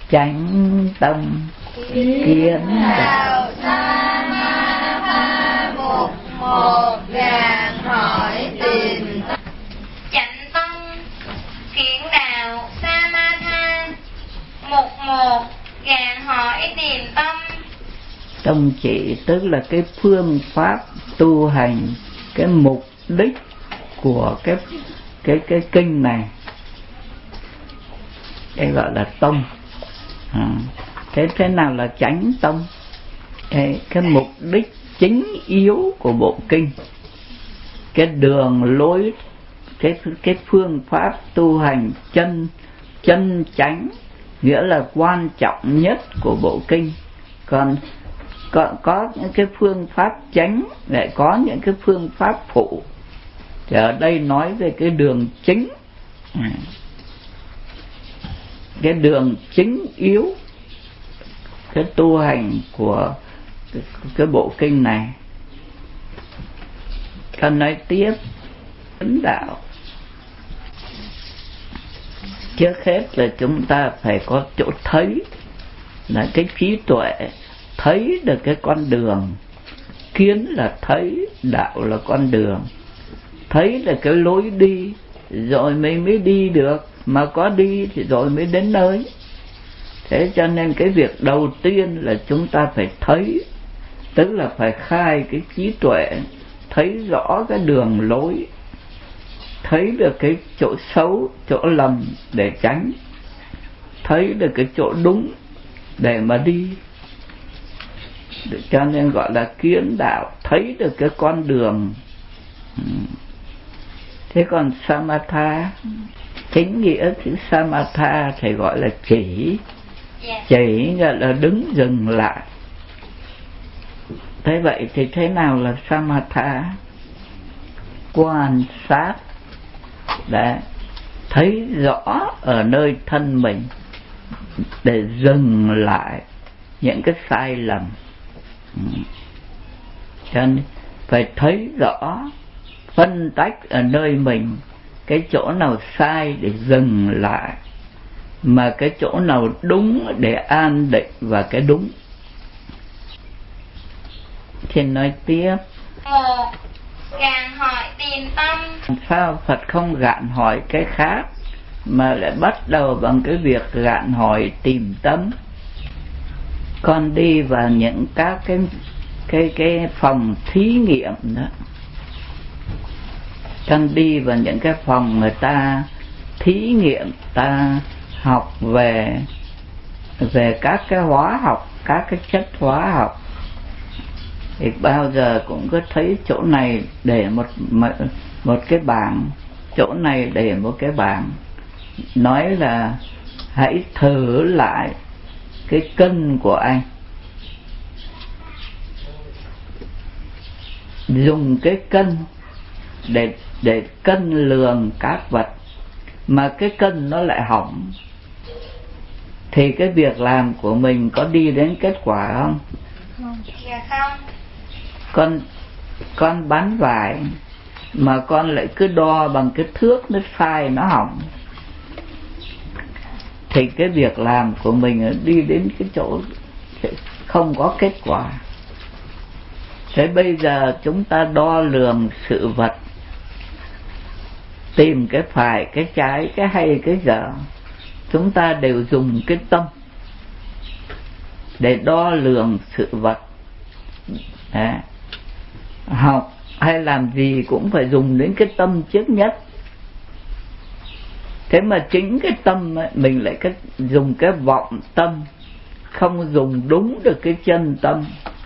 chánh tâm kiến đạo Samatha mục một gàn hỏi tìm tâm. Chánh tâm kiến đạo Samatha mục một gàn hỏi tìm tâm. Tâm chỉ tức là cái phương pháp tu hành, cái mục đích của cái kinh này, cái gọi là tâm. Thế nào là chánh tâm? Cái mục đích chính yếu của bộ kinh, cái đường lối, cái phương pháp tu hành chân chánh, nghĩa là quan trọng nhất của bộ kinh. Còn có những cái phương pháp chánh, lại có những cái phương pháp phụ. Thì ở đây nói về cái đường chính, cái đường chính yếu, cái tu hành của cái bộ kinh này. Cần nói tiếp chánh đạo, trước hết là chúng ta phải có chỗ thấy, là cái trí tuệ, thấy được cái con đường. Kiến là thấy, đạo là con đường. Thấy là cái lối đi, rồi mới đi được, mà có đi thì rồi mới đến nơi. Thế cho nên cái việc đầu tiên là chúng ta phải thấy, tức là phải khai cái trí tuệ, thấy rõ cái đường lối, thấy được cái chỗ xấu, chỗ lầm để tránh, thấy được cái chỗ đúng để mà đi. Cho nên gọi là kiến đạo, thấy được cái con đường. Thế còn Samatha, chính nghĩa chữ Samatha thì gọi là chỉ. Chỉ nghĩa là đứng dừng lại. Thế vậy thì thế nào là Samatha? Quan sát để thấy rõ ở nơi thân mình, để dừng lại những cái sai lầm. Cho nên phải thấy rõ, phân tách ở nơi mình cái chỗ nào sai để dừng lại, mà cái chỗ nào đúng để an định vào cái đúng. Thì nói tiếp. Một, gạn hỏi tìm tâm. Sao Phật không gạn hỏi cái khác mà lại bắt đầu bằng cái việc gạn hỏi tìm tâm? Con đi vào những các cái phòng thí nghiệm đó, con đi vào những cái phòng người ta thí nghiệm, ta học về các cái hóa học, các cái chất hóa học, thì bao giờ cũng có thấy chỗ này để một cái bảng, chỗ này để một cái bảng, nói là hãy thử lại cái cân của anh, dùng cái cân để cân lường các vật, mà cái cân nó lại hỏng, thì cái việc làm của mình có đi đến kết quả không? Dạ không. Con bán vải mà con lại cứ đo bằng cái thước, nó sai, nó hỏng, thì cái việc làm của mình đi đến cái chỗ không có kết quả. Thế bây giờ chúng ta đo lường sự vật, tìm cái phải, cái trái, cái hay, cái dở, chúng ta đều dùng cái tâm để đo lường sự vật. Đấy. Học hay làm gì cũng phải dùng đến cái tâm trước nhất. Thế mà chính cái tâm ấy, mình lại dùng cái vọng tâm, không dùng đúng được cái chân tâm,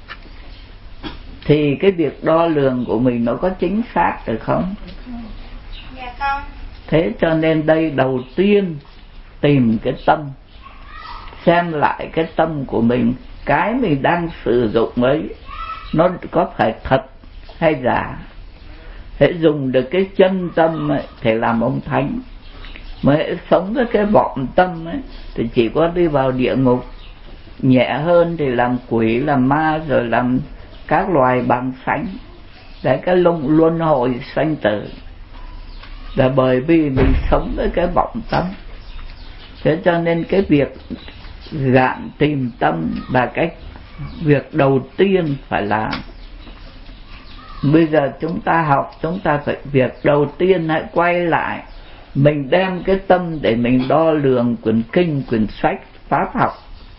thì cái việc đo lường của mình nó có chính xác được không? Dạ không. Thế cho nên đây đầu tiên tìm cái tâm, xem lại cái tâm của mình, cái mình đang sử dụng ấy nó có phải thật hay giả. Hãy dùng được cái chân tâm ấy, thì làm ông thánh. Mà hãy sống với cái vọng tâm ấy, thì chỉ có đi vào địa ngục. Nhẹ hơn thì làm quỷ, làm ma, rồi làm các loài bằng sánh, để cái luân hồi sanh tử. Là bởi vì mình sống với cái vọng tâm. Thế cho nên cái việc gạn tìm tâm là cái việc đầu tiên phải làm. Bây giờ chúng ta học, chúng ta phải việc đầu tiên hãy quay lại, mình đem cái tâm để mình đo lường quyển kinh, quyển sách pháp học,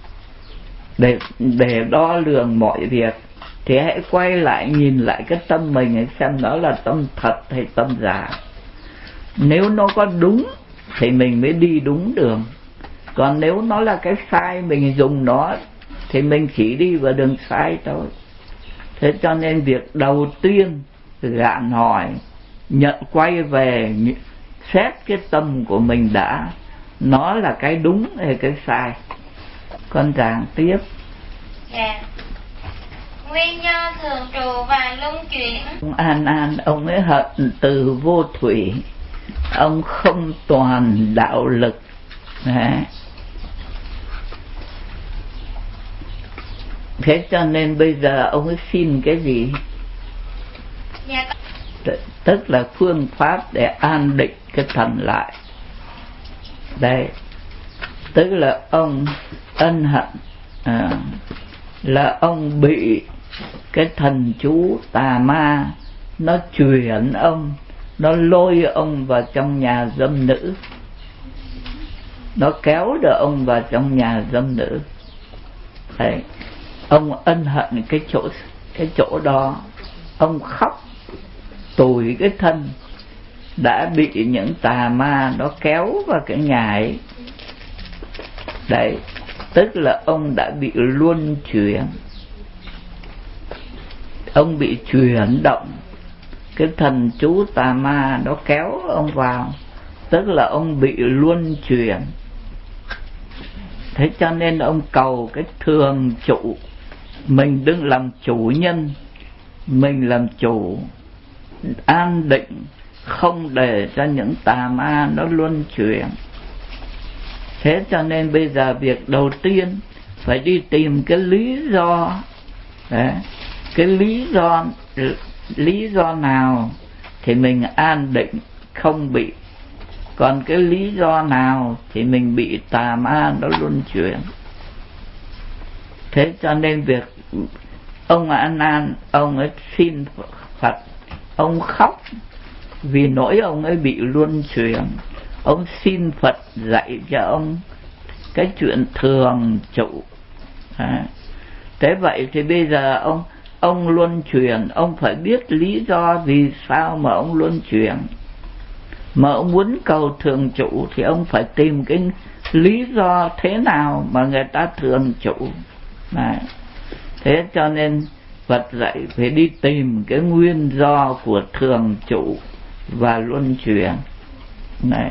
để đo lường mọi việc, thì hãy quay lại nhìn lại cái tâm mình xem nó là tâm thật hay tâm giả. Nếu nó có đúng thì mình mới đi đúng đường, còn nếu nó là cái sai, mình dùng nó thì mình chỉ đi vào đường sai thôi. Thế cho nên việc đầu tiên gạn hỏi, nhận quay về xét cái tâm của mình đã, nó là cái đúng hay cái sai. Con giảng tiếp. Dạ. Nguyên do thường trụ và luân chuyển. Ông An ông ấy hận từ vô thủy, ông không toàn đạo lực. Đấy. Thế cho nên bây giờ ông ấy xin cái gì? Dạ. Tức là phương pháp để an định cái thần lại. Đây, tức là ông ân hận là ông bị cái thần chú tà ma nó chuyển ông, nó lôi ông vào trong nhà dâm nữ, nó kéo được ông vào trong nhà dâm nữ. Đấy, ông ân hận cái chỗ đó, ông khóc tủi cái thân đã bị những tà ma nó kéo vào cái nhà ấy. Đấy, tức là ông đã bị luân chuyển, ông bị chuyển động, cái thần chú tà ma nó kéo ông vào, tức là ông bị luân chuyển. Thế cho nên ông cầu cái thường trụ, mình đừng làm chủ nhân, mình làm chủ, an định, không để cho những tà ma nó luân chuyển. Thế cho nên bây giờ việc đầu tiên phải đi tìm cái lý do. Đấy, cái lý do nào thì mình an định không bị, còn cái lý do nào thì mình bị tà ma nó luân chuyển. Thế cho nên việc ông An ông ấy xin Phật, ông khóc vì nỗi ông ấy bị luân chuyển, ông xin Phật dạy cho ông cái chuyện thường trụ. Thế vậy thì bây giờ ông luân chuyển, ông phải biết lý do vì sao mà ông luân chuyển. Mà ông muốn cầu thường trụ thì ông phải tìm cái lý do thế nào mà người ta thường trụ. Đấy. Thế cho nên Phật dạy phải đi tìm cái nguyên do của thường trụ và luân chuyển. Đấy.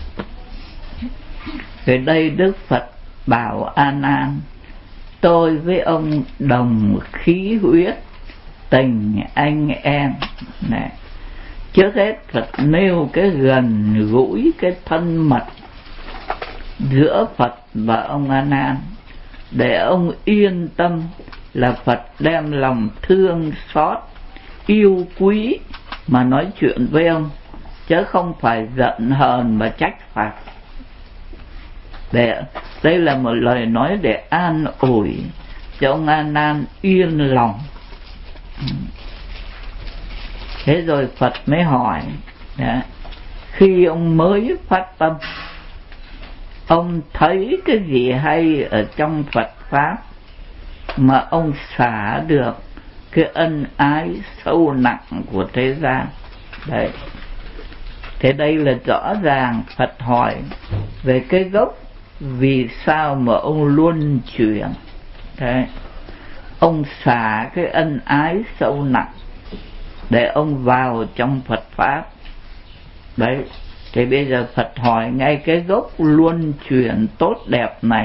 Ở đây Đức Phật bảo An, tôi với ông đồng khí huyết, tình anh em. Này, trước hết Phật nêu cái gần gũi, cái thân mật giữa Phật và ông An, để ông yên tâm là Phật đem lòng thương xót, yêu quý mà nói chuyện với ông, chứ không phải giận hờn mà trách phạt. Đây là một lời nói để an ủi cho ông An yên lòng. Thế rồi Phật mới hỏi, khi ông mới phát tâm, ông thấy cái gì hay ở trong Phật Pháp mà ông xả được cái ân ái sâu nặng của thế gian? Đấy. Thế đây là rõ ràng Phật hỏi về cái gốc vì sao mà ông luân chuyển. Đấy. Ông xả cái ân ái sâu nặng để ông vào trong Phật Pháp. Đấy. Thì bây giờ Phật hỏi ngay cái gốc luân chuyển tốt đẹp này,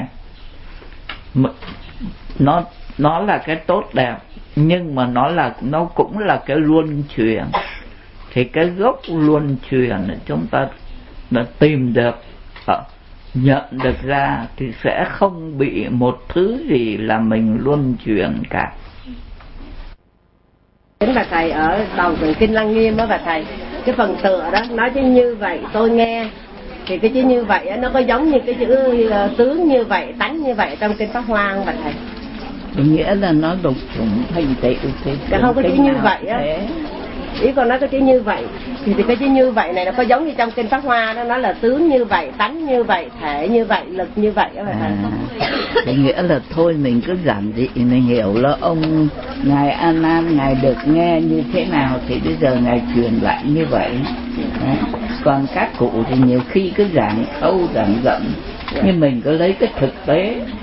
nó là cái tốt đẹp, nhưng mà nó cũng là cái luân chuyển. Thì cái gốc luân chuyển chúng ta tìm được, nhận được ra thì sẽ không bị một thứ gì là mình luân chuyển cả. Chính bà thầy ở đầu quyển kinh Lăng Nghiêm đó bà thầy, cái phần tựa đó nói chứ như vậy tôi nghe Thì cái chữ như vậy nó có giống như cái chữ tướng như vậy, tánh như vậy trong kinh Pháp Hoa không bà thầy? Nghĩa là nó lục chủng thành tựu thì không có chữ như vậy á. Ý con nói cái chữ như vậy thì cái chữ như vậy này nó có giống như trong kinh Pháp Hoa đó, nó là tướng như vậy, tánh như vậy, thể như vậy, lực như vậy đó bà thầy. Thì nghĩa là thôi mình cứ giản dị mình hiểu là ông ngài A Nan ngài được nghe như thế nào thì bây giờ ngài truyền lại như vậy. Đấy. Còn các cụ thì nhiều khi cứ giảng sâu giảng rộng, nhưng mình cứ lấy cái thực tế